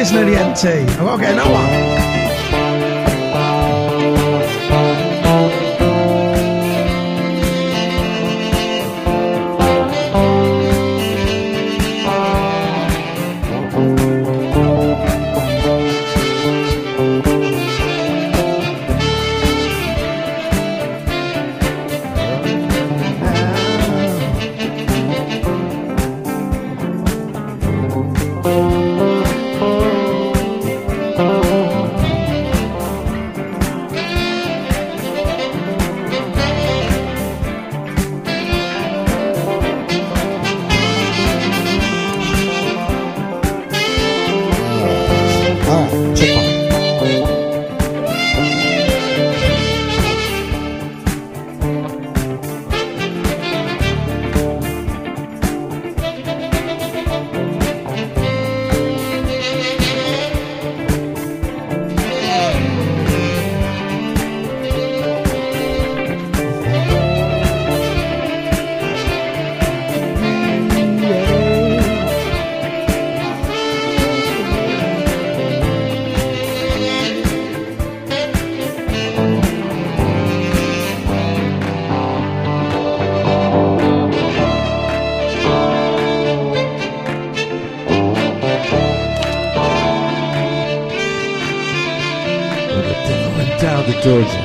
Jason Oriente. I've got to get another one. Down to Georgia.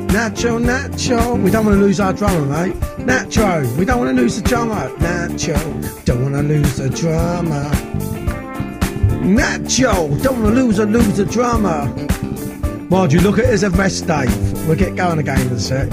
Nacho, Nacho. We don't want to lose our drummer, mate. Nacho, we don't want to lose the drummer. Nacho, don't want to lose the drummer. Nacho, don't want to lose the drummer. Mind you, look at it as a rest, Dave. We'll get going again in a sec.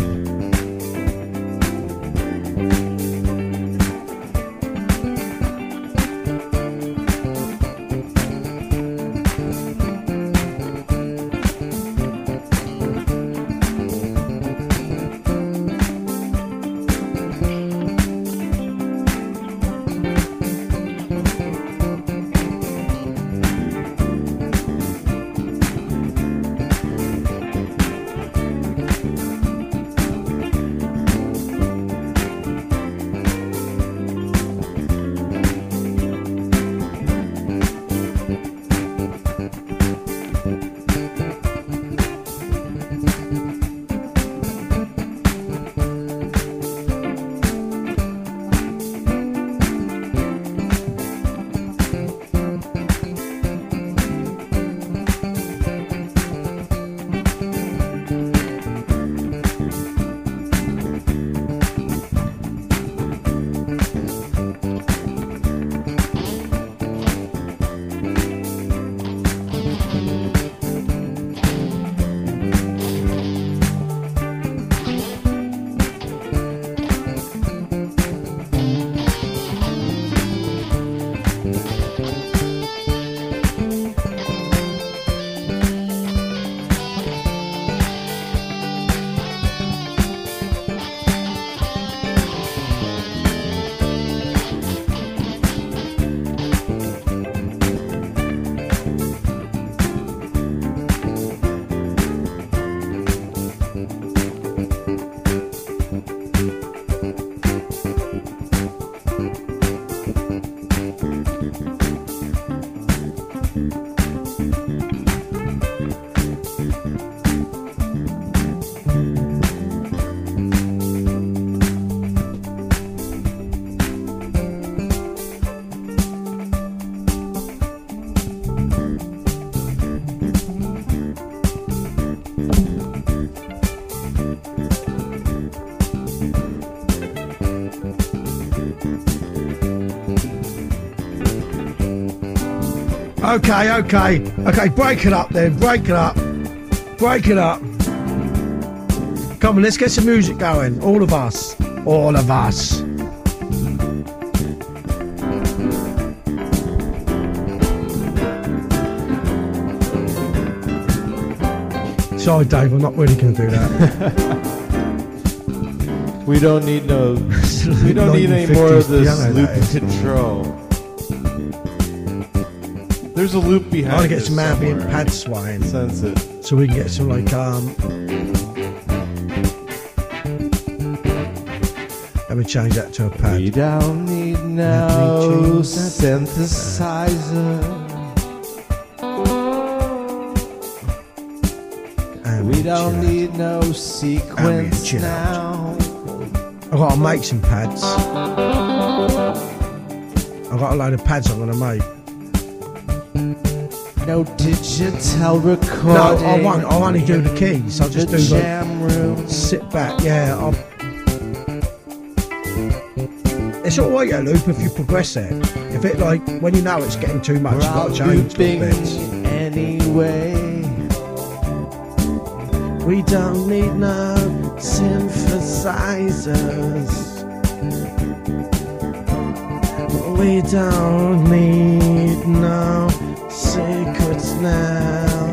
Okay, break it up then, break it up. Come on, let's get some music going, all of us. Sorry Dave, I'm not really going to do that. We don't need any more of this loop control. There's a loop behind. I want to get some ambient pad swaying. Sense it. So we can get some like let me change that to a pad. We don't need no synthesizer. We don't need no sequence now. I've got to make some pads. I've got a load of pads I'm going to make. No digital recording. No, I won't. I'll only do the keys. I'll just do jam room. Sit back, yeah. It's alright, yeah, loop, if you progress it. If it, like, when you know it's getting too much, you've got to change little bits. Anyway, we don't need no synthesizers. We don't need no secrets now.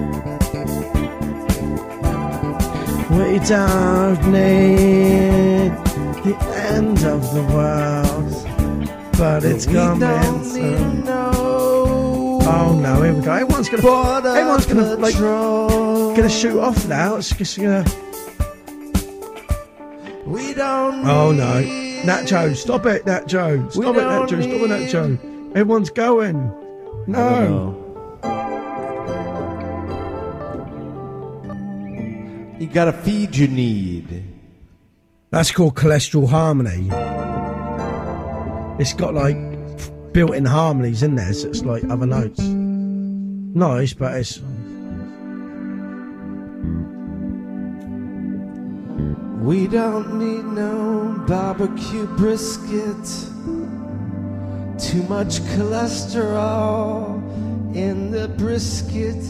We don't need the end of the world, but it's coming soon. Oh no, here we go. Everyone's gonna like gonna shoot off now. It's just gonna. We don't. Oh no, Nacho, stop it, Nacho, stop it, Nacho. Everyone's going. No. You got a feed you need. That's called cholesterol harmony. It's got like built-in harmonies in there, so it's like other notes. Nice, but it's We don't need no barbecue brisket. Too much cholesterol in the brisket.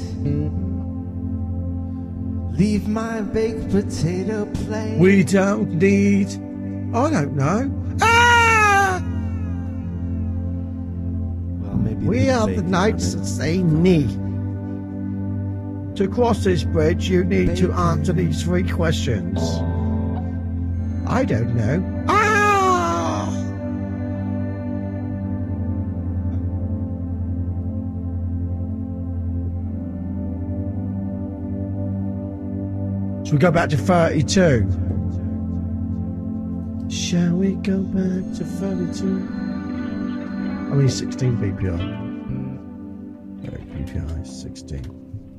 Leave my baked potato plain. We don't need, I don't know. Ah! Well, maybe we are the knights that say knee. To cross this bridge, you need to answer these 3 questions. I don't know. Ah! Shall we go back to 32? Shall we go back to 32? I mean 16 BPI. BPI 16.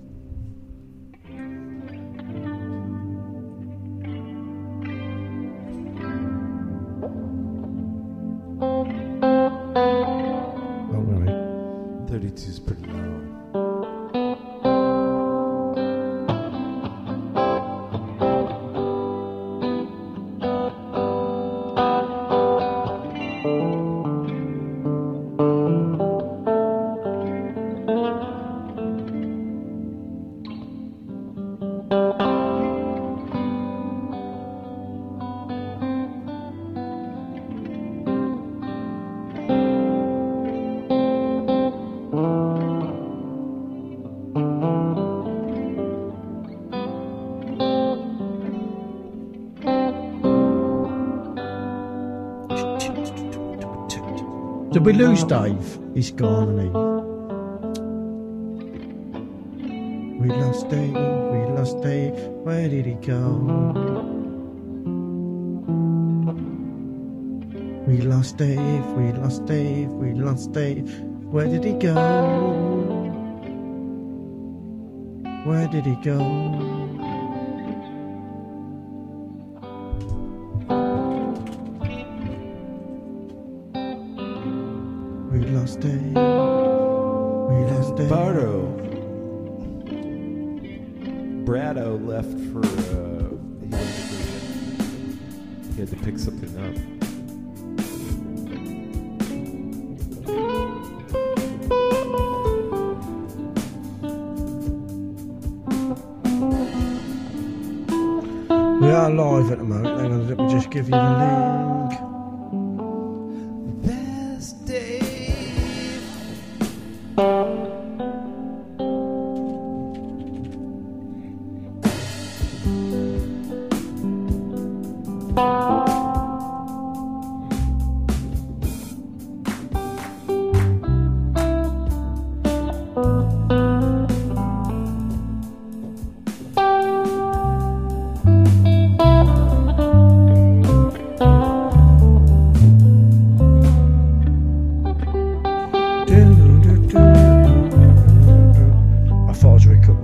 Oh, really? 32 is pretty low. Did we lose Dave? He's gone, isn't he? We lost Dave, we lost Dave. Where did he go? We lost Dave, we lost Dave, we lost Dave. Where did he go? Where did he go? We lost Dave. We lost Dave. Brado left for. He had to pick something up. We are live at the moment. Hang on, let me just give you the link. There's Dave. I thought I was recording.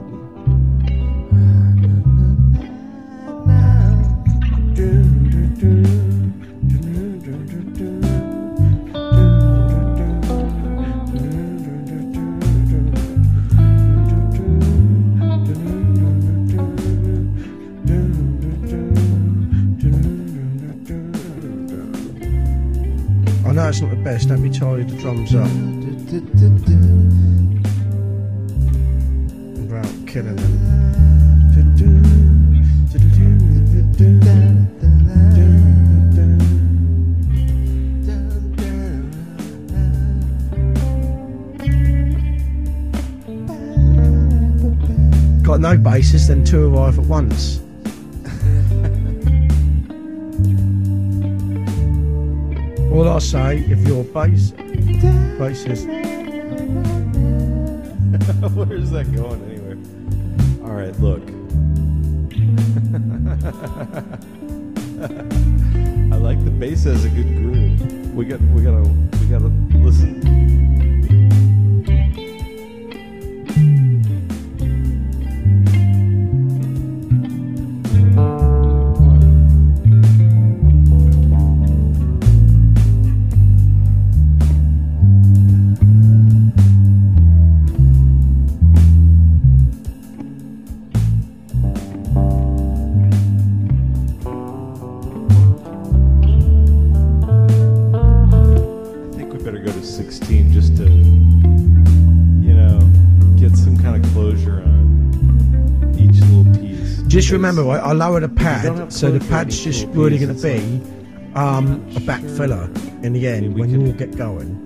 I know it's not the best, let me tidy the drums up without killing them. Got no bases, then 2 arrive at once. All I say, if you're bassist. Where's that going anyway? All right, look. I like the bass has a good groove. We gotta listen. Just because remember, right, I lower the don't have pad, so the code for pad's any just cool really piece. going to It's be a back filler in the end we when can- you all get going.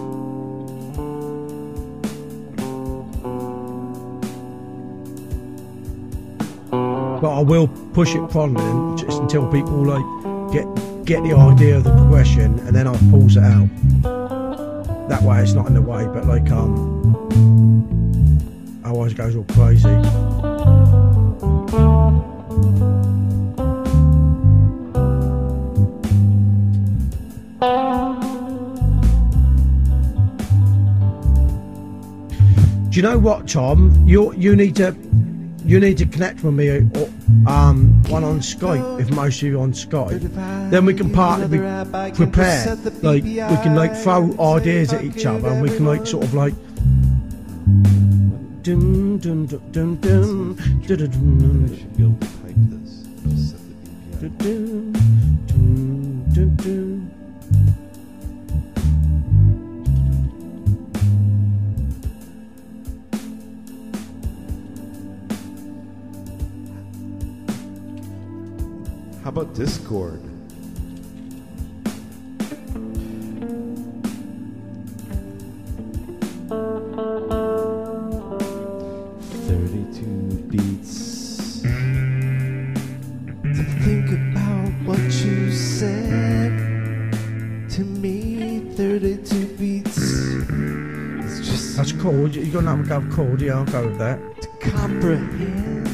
But I will push it from them just until people like get the idea of the progression, and then I'll pause it out. That way it's not in the way, but like otherwise it goes all crazy. Do you know what, Tom? You need to connect with me, one on Skype. If most of you are on Skype, then we can partly be prepared. Like we can like throw ideas at each other, and we can like sort of like. Dun, dun, dun, dun, dun, dun, dun, I dun, should be able to type this. Just set the BPI. dun, dun, dun, dun. How about Discord? Beats. To think about what you said to me, 32 beats. It's just That's cool. You're gonna have a go cool. Yeah, I'll go with that. to comprehend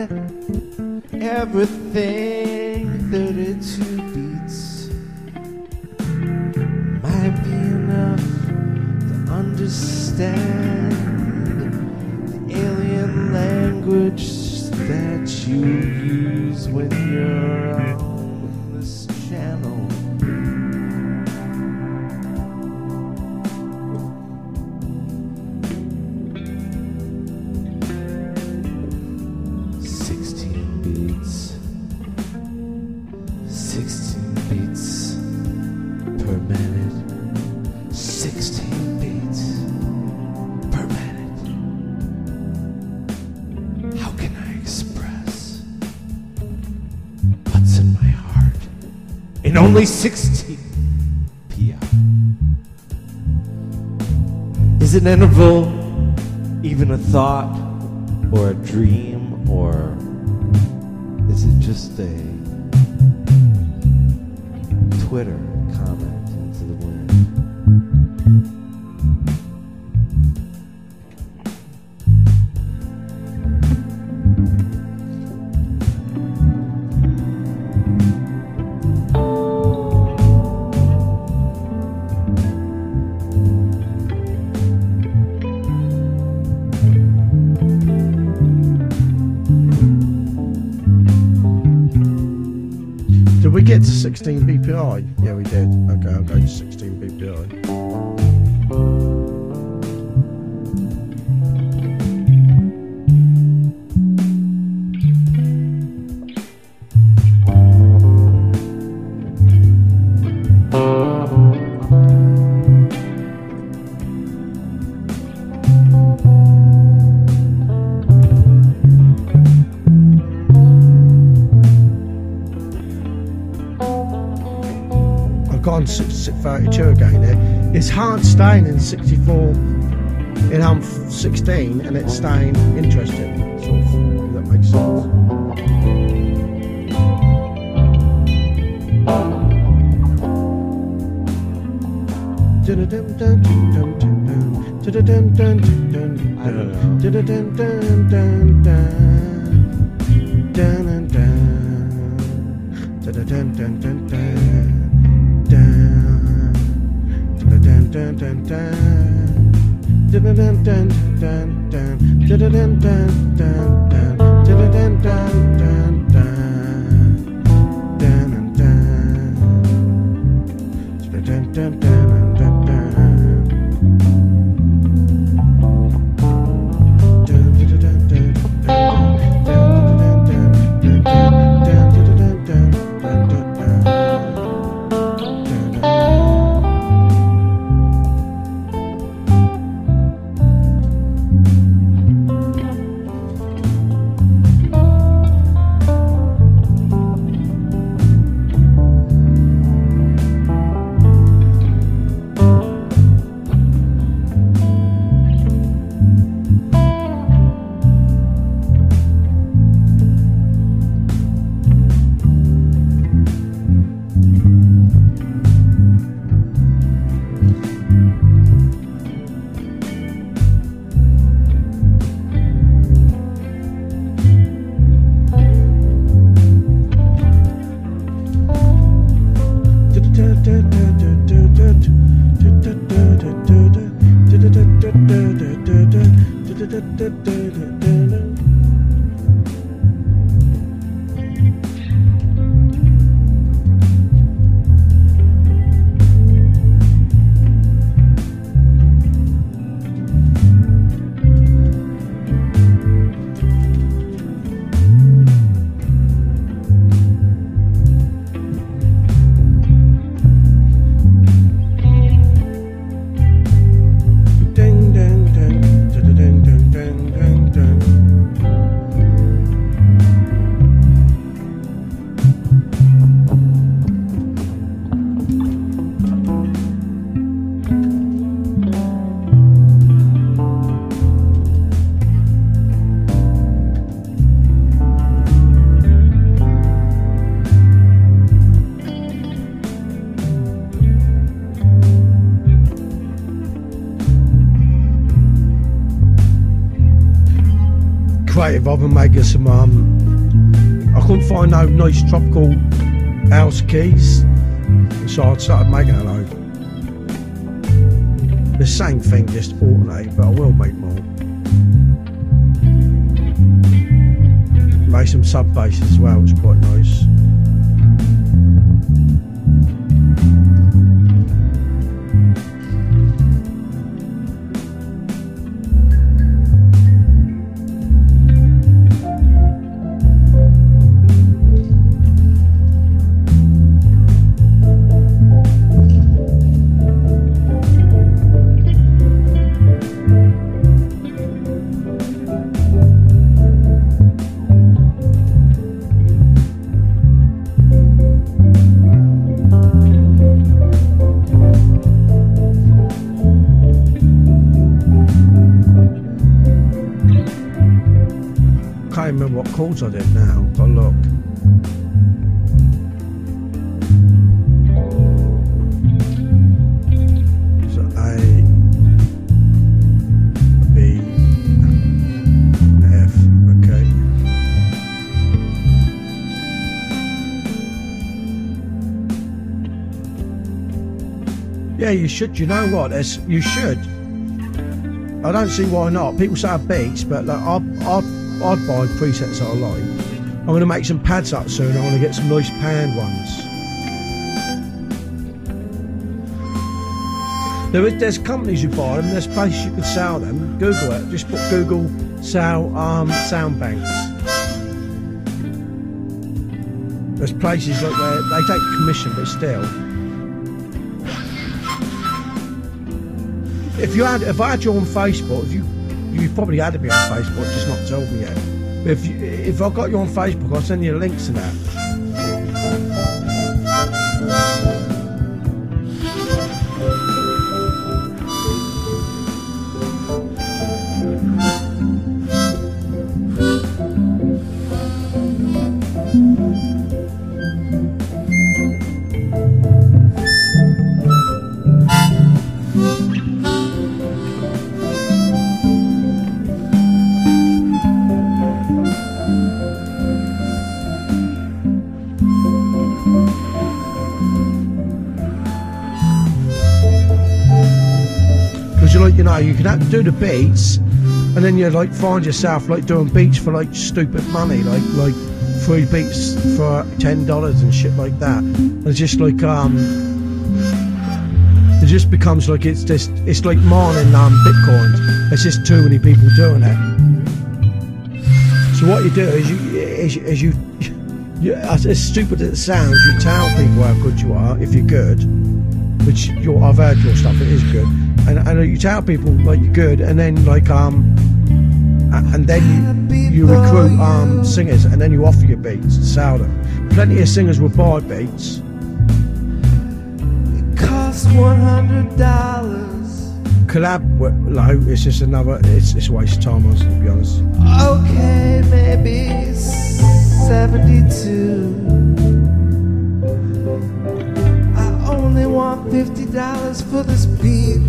everything. 32 beats might be enough to understand the alien language that you use when you're on this channel. Beats. 16 beats per minute. 16 beats per minute. How can I express what's in my heart in only 60 pi? Is an interval even a thought or a dream, or is it just a Twitter comment into the wind? Did we get to 16 BPI? Yeah, we did. Okay, I'll go to 16 BPI. Gone 32 again here. It's hard staying in 64 in 16 and it's staying interesting, sort of, if that makes sense. I've been making some. I couldn't find no nice tropical house keys, so I started making a load. The same thing, just alternate, but I will make more. Make some sub basses as well, which is quite nice. I can't remember what chords I did now. Got to look. So A, B, F. Okay. Yeah, you should. You know what? You should. I don't see why not. People say beats, but like I'd buy presets that I like. I'm going to make some pads up soon. I want to get some nice panned ones. There's companies who buy them. There's places you could sell them. Google it. Just put Google sell sound banks. There's places like where they take commission, but still. If I had you on Facebook, you probably had to be on Facebook, just not told me yet. But if I got you on Facebook, I'll send you links to that. You know, you can do the beats, and then you like find yourself like doing beats for like stupid money, like 3 beats for $10 and shit like that. And it's just like it just becomes like it's like mining bitcoins. There's just too many people doing it. So what you do is you as stupid as it sounds, you tell people how good you are if you're good, which I've heard your stuff, it is good. And you tell people like you're good, and then like and then you recruit singers, and then you offer your beats and sell them. Plenty of singers will buy beats. It costs $100. Collab, like, it's just another. It's a waste of time, honestly, to be honest. Okay, maybe 72. I only want $50 for this beat.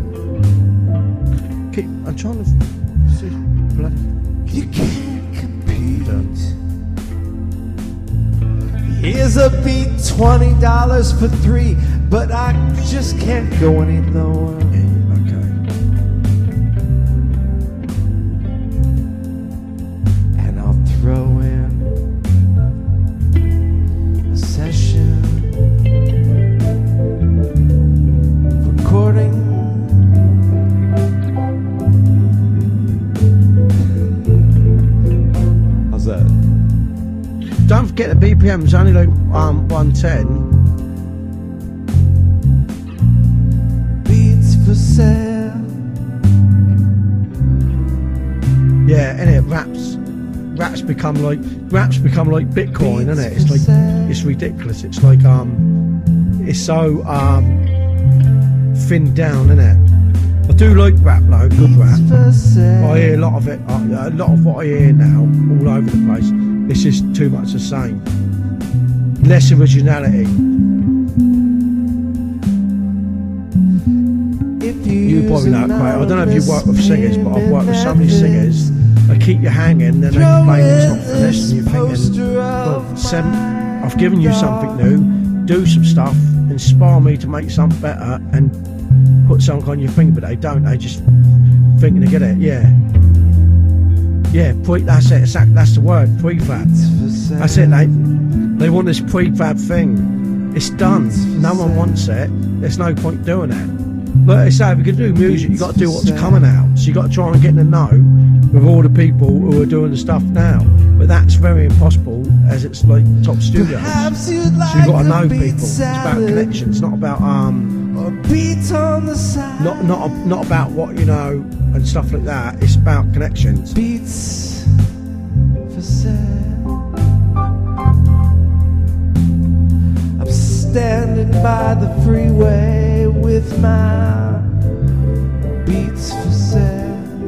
I'm trying to see. Bloody. You can't compete. Here's a beat, $20 for 3, but I just can't go any lower. Okay. And I'll throw in a session recording. Don't forget the BPM's only like 110. Beats for sale. Yeah, innit? Raps become like Bitcoin, innit? It's like it's ridiculous. It's like it's so thinned down, innit? I do like rap though, good rap. I hear a lot of it. A lot of what I hear now, all over the place. It's just too much the same. Less originality. You probably know it quite. I don't know if you work with singers, but I've worked with so many singers that keep you hanging, then they complain it's not finished, and you're thinking, well, I've given you something new, do some stuff, inspire me to make something better, and put something on your thing, but they don't, they just thinking to get it, yeah, that's it, that's the word, prefab. That's it, they want this prefab thing, it's done, no one wants it, there's no point doing it. But I say, if you're going to do music, you've got to do what's coming out. So you've got to try and get in the know with all the people who are doing the stuff now. But that's very impossible, as it's like top studios. So you've got to know people. It's about connections, not about not about what you know and stuff like that. It's about connections. Beats for sale. I'm standing by the freeway with my beats for sale.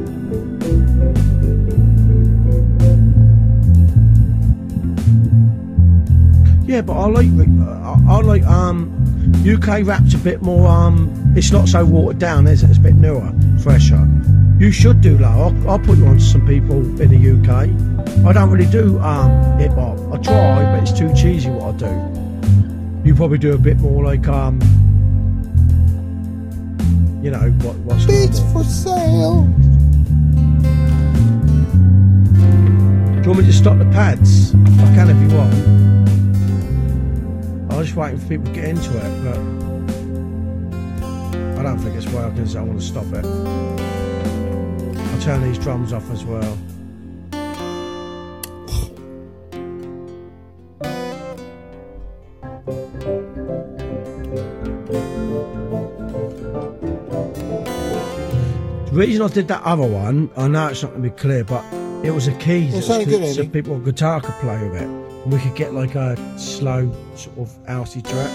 Yeah, but I like UK rap's a bit more it's not so watered down, is it? It's a bit newer, fresher. You should do that. I'll put you on to some people in the UK. I don't really do hip hop. I try, but it's too cheesy what I do. You probably do a bit more like you know, what's Beats for sale. Do you want me to stop the pads? I can if you want. I was just waiting for people to get into it, but I don't think it's working, so I want to stop it. I'll turn these drums off as well. The reason I did that other one, I know it's not going to be clear, but it was a keys, so people on guitar could play with it, and we could get like a slow sort of housey track.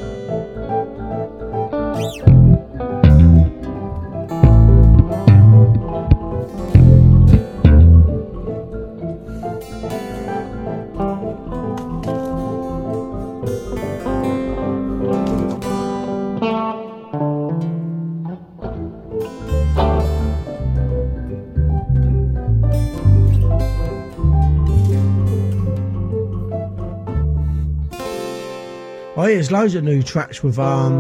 Oh yeah, there's loads of new tracks with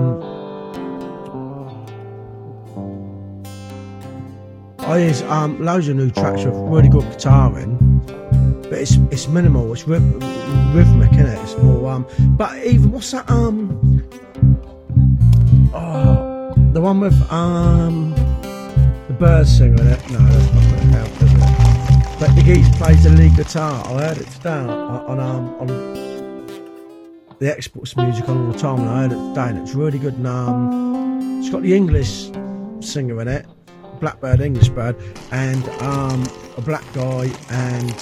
there's loads of new tracks with really good guitaring, but it's minimal, it's rhythmic, innit? It's more but even what's that the one with the bird singer in it? No, that's not going to help, is it? But the geezer plays the lead guitar. I heard it today on the exports music on all the time, and I heard it today, and it's really good. And it's got the English singer in it, Blackbird, English Bird, and a black guy and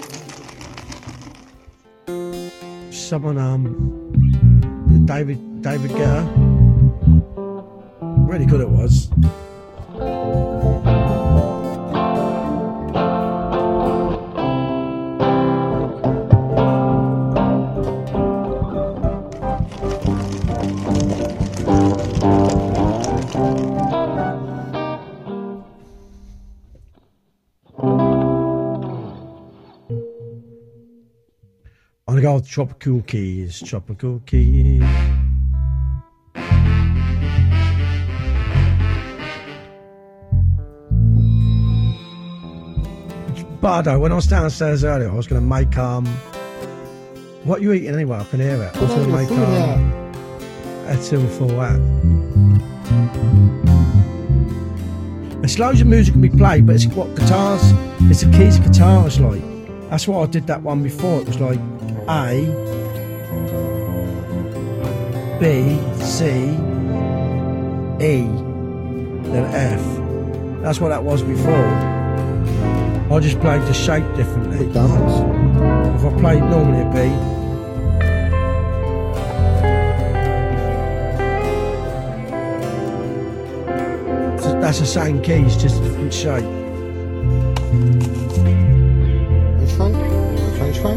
someone David Guetta. Really good it was. I'm gonna go with Tropical Keys. Tropical Keys. Bardo, when I was downstairs earlier, I was gonna make what are you eating anyway? I can hear it. I was gonna make a till for that. There's loads of music can be played, but it's what guitars. It's the keys guitars like. That's why I did that one before. It was like A, B, C, E, then F. That's what that was before. I just played the shape differently. If I played normally a B, that's the same keys, just a different shape. French fry?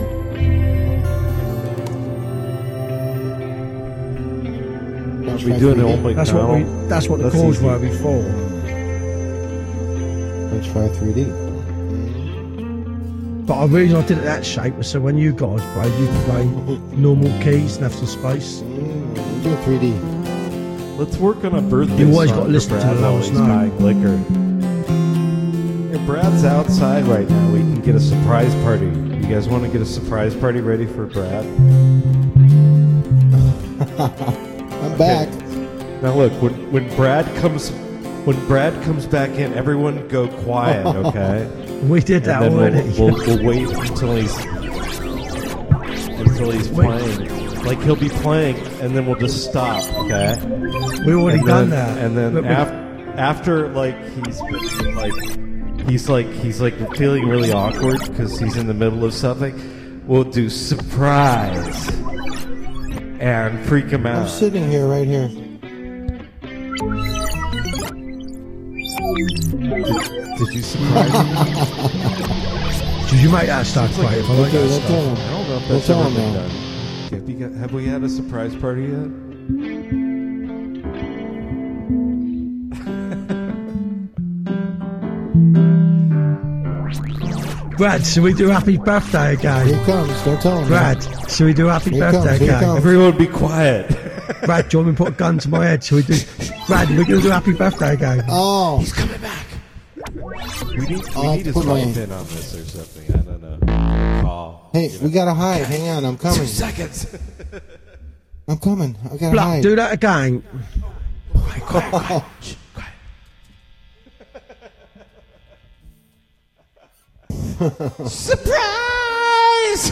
We doing it all like that's what the chords were before. French fry 3D. But the reason I did it that shape was so when you guys played, you could play normal keys and have some space. Do 3D. Let's work on a birthday You always song got to listen for to Brad the while last he's night. buying liquor. Hey, Brad's outside right now. We can get a surprise party. You guys want to get a surprise party ready for Brad? I'm back. Now look, when Brad comes back in, everyone go quiet, okay? We did that And then already. we'll wait until he's playing. Like he'll be playing, and then we'll just stop, okay? We already And done then- that. And then But we- after like he's feeling really awkward because he's in the middle of something, we'll do surprise and freak him I'm out. sitting here, right here. Did you surprise him? Did you make that start quiet? If I like Okay, that let's stuff. tell him. I don't know if Let's that's tell ever him been now. done. Have we had a surprise party yet? Brad, should we do happy birthday Here again? he comes. Don't tell him. Brad, should we do happy Here he birthday comes, here he again? comes. Everyone be quiet. Brad, do you want me to put a gun to my head? Should we do? Brad, we're going to do happy birthday again. Oh, He's coming back. We need I'll his put my- wife in on this or something. I don't know. Call. hey, we gotta hide. Hang on, I'm coming. 2 seconds. I'm coming. I gotta Blah, hide. do that again. Surprise!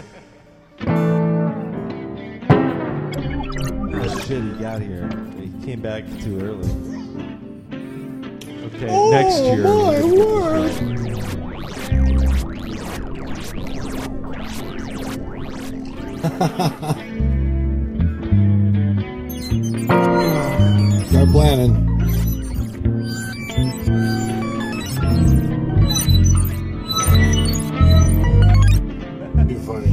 Oh shit, he got here. He came back too early. Okay, next year. my we're gonna get this Start planning. You're funny.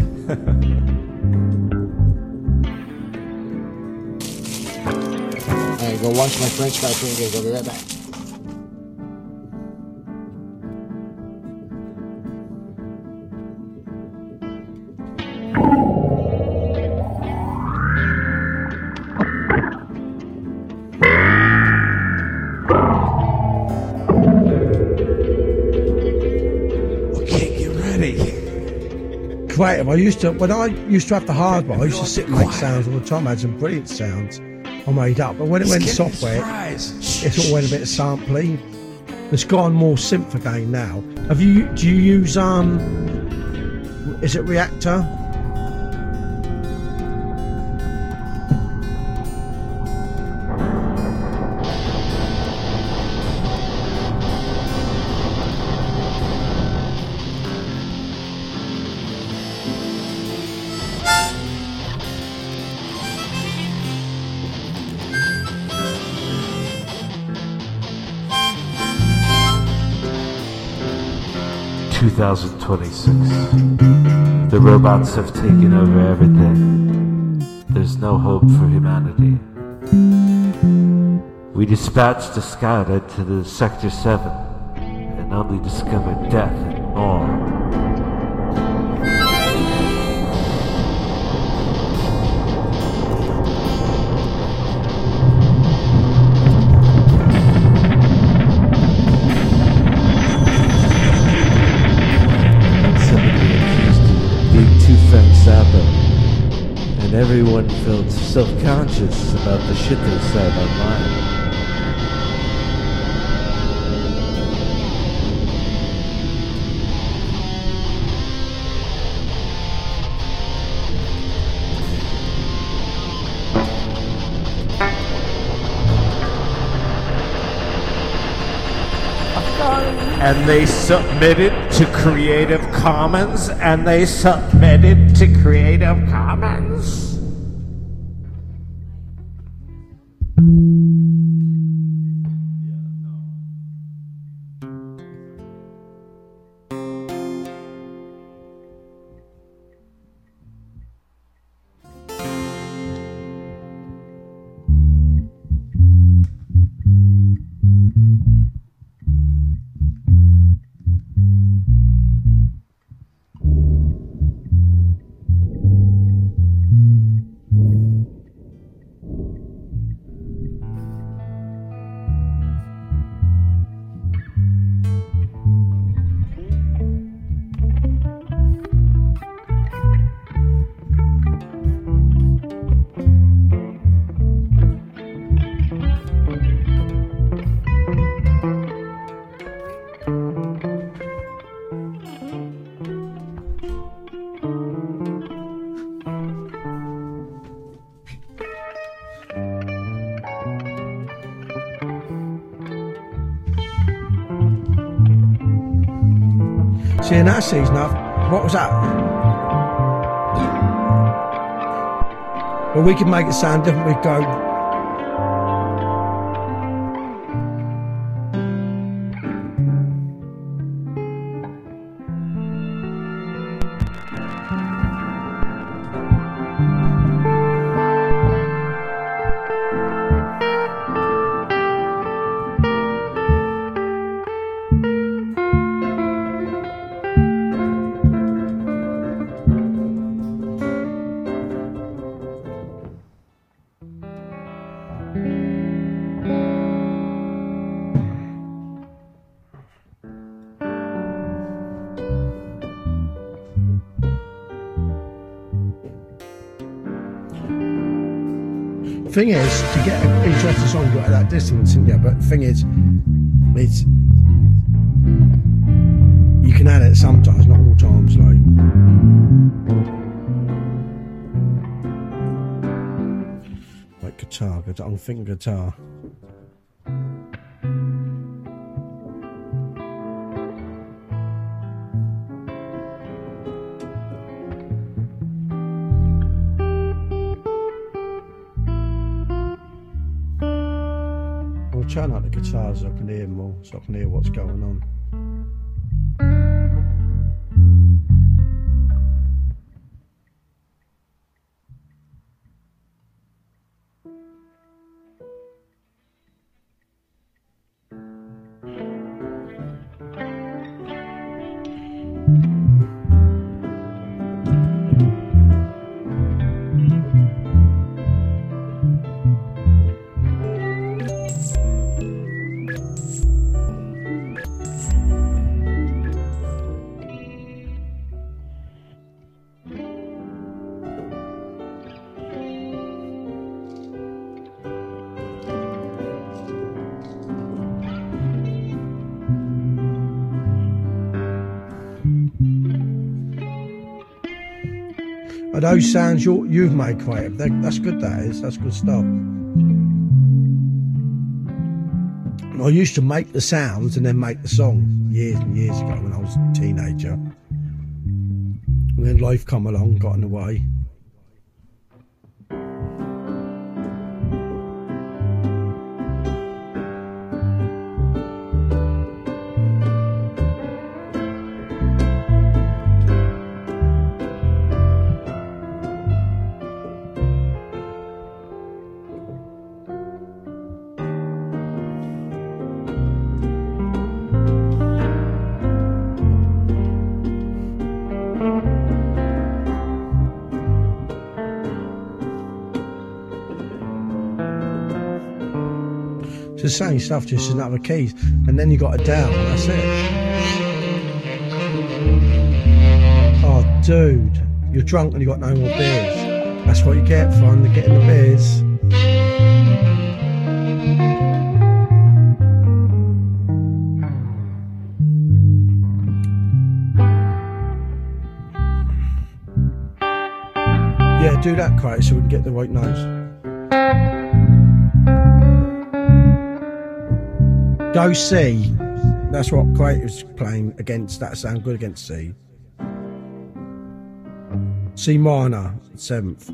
Alright, go watch my French fry fingers. I'll be right back. Okay, get ready. Creative. When I used to have the hardware, I used to sit and make sounds all the time. I had some brilliant sounds I made up. But when it went software, it all went a bit of sampling. It's gone more synth again now. Do you use is it Reactor? The robots have taken over everything. There's no hope for humanity. We dispatched a scouter to the Sector 7 and only discovered death and more. And everyone felt self-conscious about the shit they said online. And they submitted to Creative Commons, See, in that season, what was that? Well, we could make it sound different. We'd go. Thing is, to get an interesting song, you got at that distance, yeah. But the thing is, it's you can add it sometimes, not all times. Like guitar. I'm thinking guitar. Turn up the guitars so I can hear more, so I can hear what's going on. Are those sounds you've made creative? That's good, that is. That's good stuff. I used to make the sounds and then make the song years and years ago when I was a teenager. And then life come along, got in the way. The same stuff, just in other keys, and then you got it down. That's it. Oh, dude, you're drunk and you got no more beers. That's what you get for getting the beers. Yeah, do that, Craig, so we can get the right notes. Go C. That's what Craig was playing against. That sound good against C. C minor, 7th.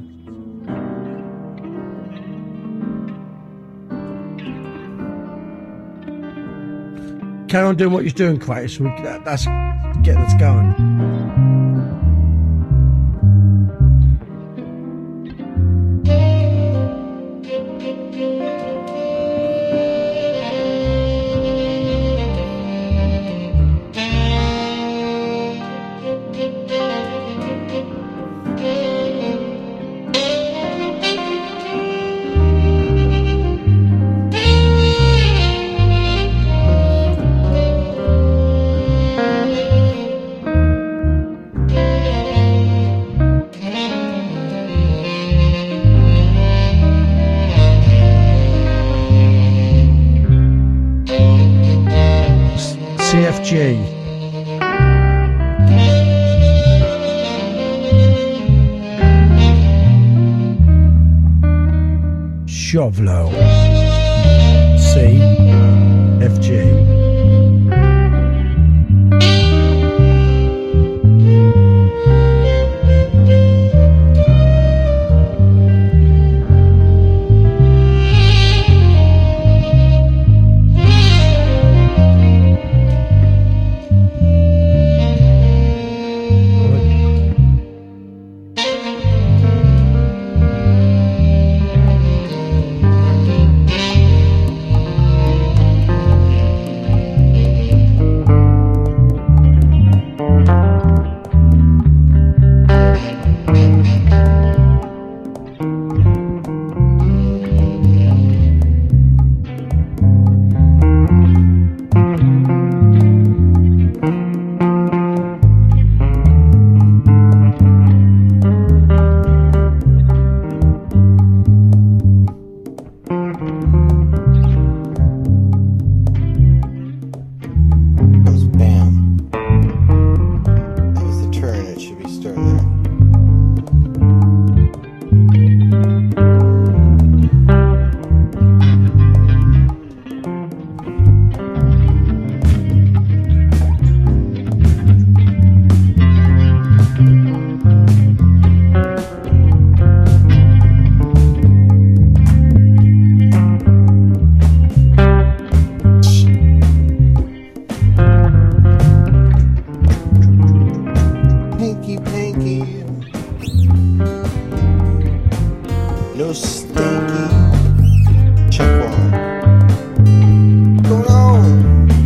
Carry on doing what you're doing, Craig. So that's get us going. CFG. Shovlo. C. FG. stanky. No stanky. Check one. Going on.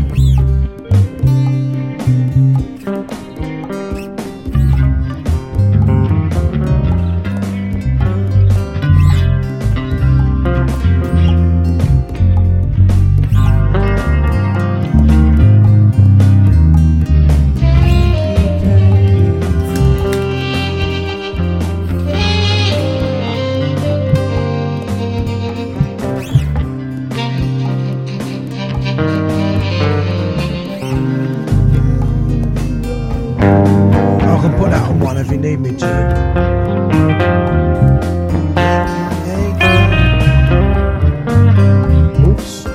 I can put that on one if you need me to. Oops.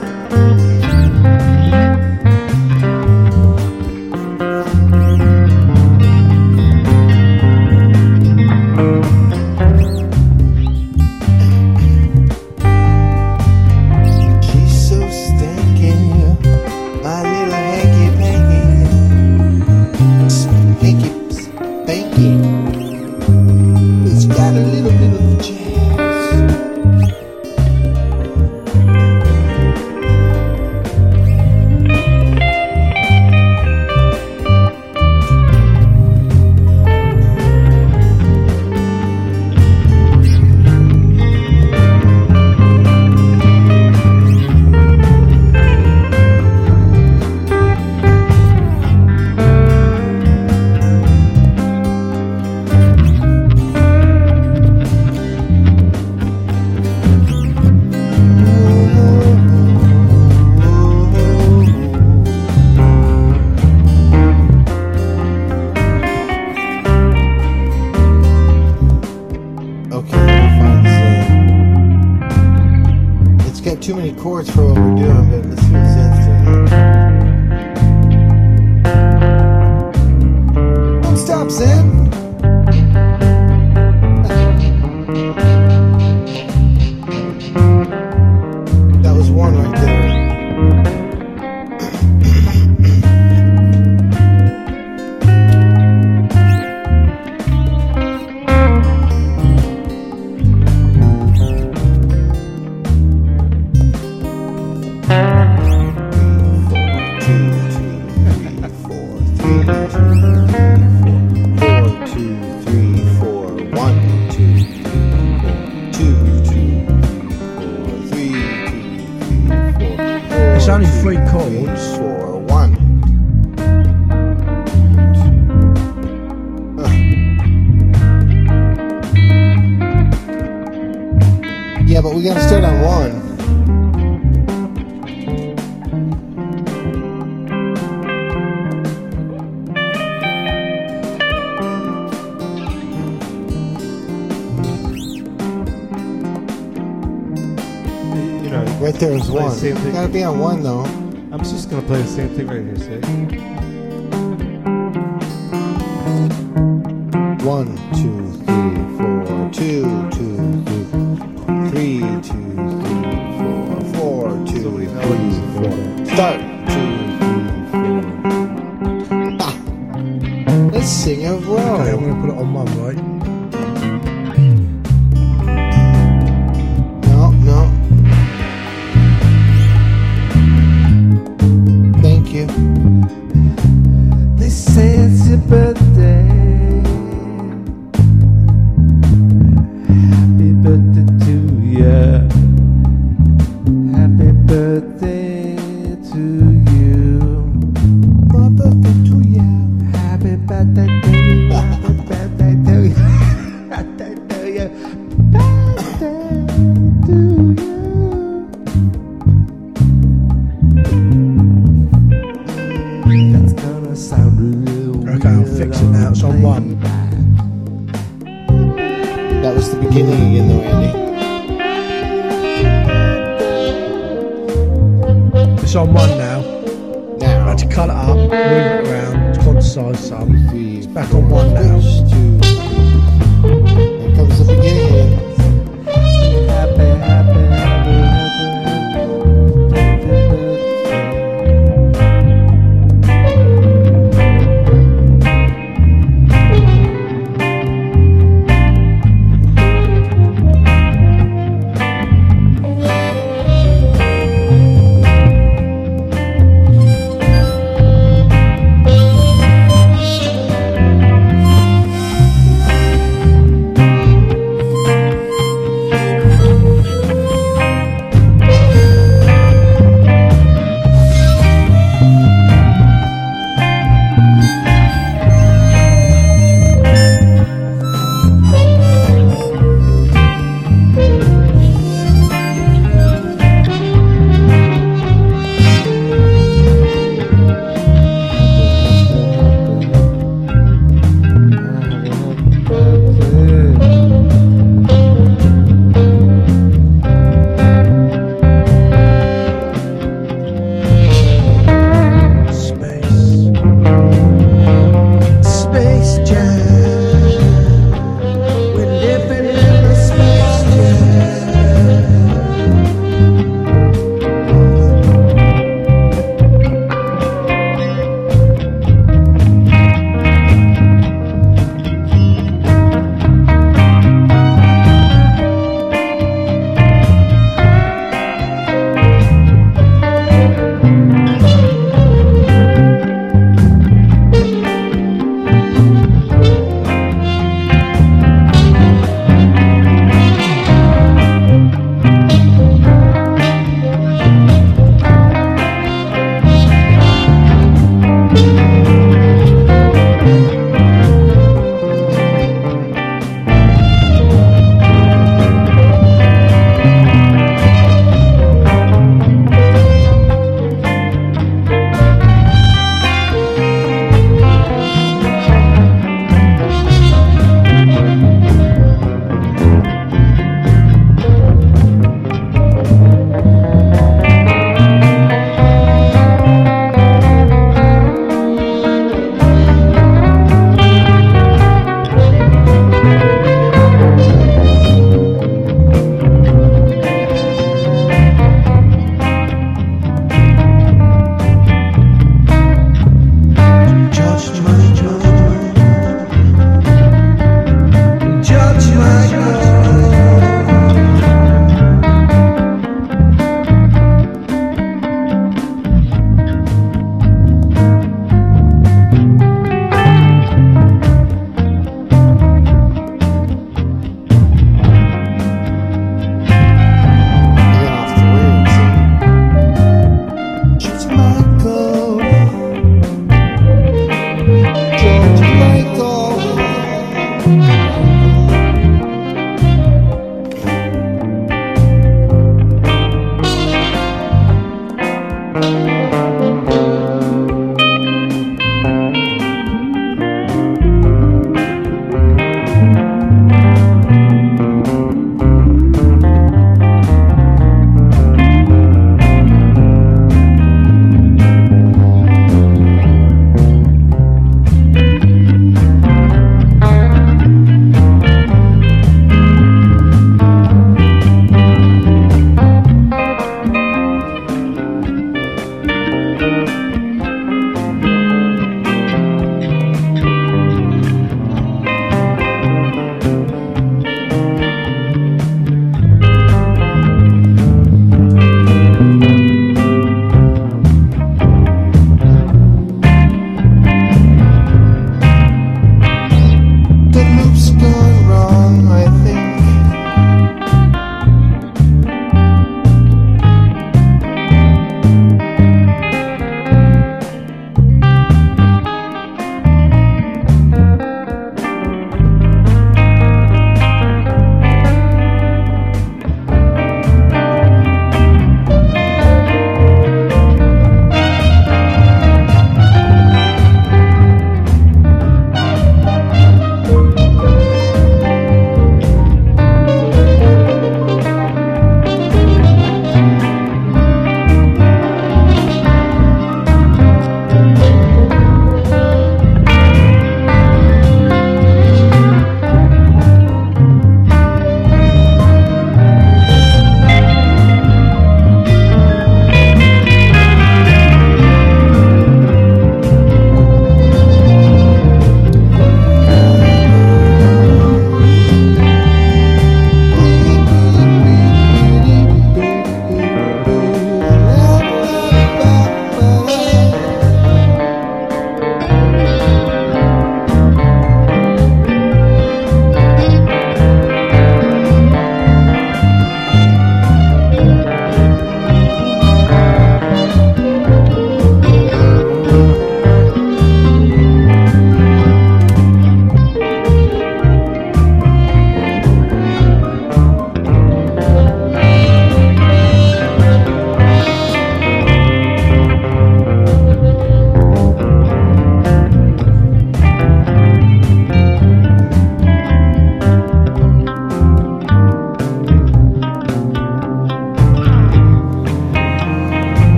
She's so stinky, my little hanky panky. Hanky spanky. It's got a little bit of jazz. Okay, let me find Zen. It's got too many chords for what we're doing, but let's see what Zen's doing. Don't stop, Zen! That was one right there. It's only 3 chords. 4, 1. Yeah, but we gotta start on 1. You know, Right there is play the 1. same thing. Gotta be on 1 though. I'm just gonna play the same thing right here. See? 1, 2, 3, 4, 2, 2, 3, 2, 3, 4, 4, 2, Somebody 3, melodies. 4. Start. 2, 3, 4. Ah. Let's sing a row. Okay, I'm going to put it on 1, right? No. Thank you. They say it's your birthday. Happy birthday to you. Happy birthday to you. My birthday to you. Happy birthday to you. Happy birthday to you. Birthday to you. Birthday to you. That's gonna sound real. Okay, I'll fix it now. It's on 1. That was the beginning again though, Andy. It's on 1 now. I Now. had to cut it up, move it around, to quantisize some. Three, It's back on 1 now.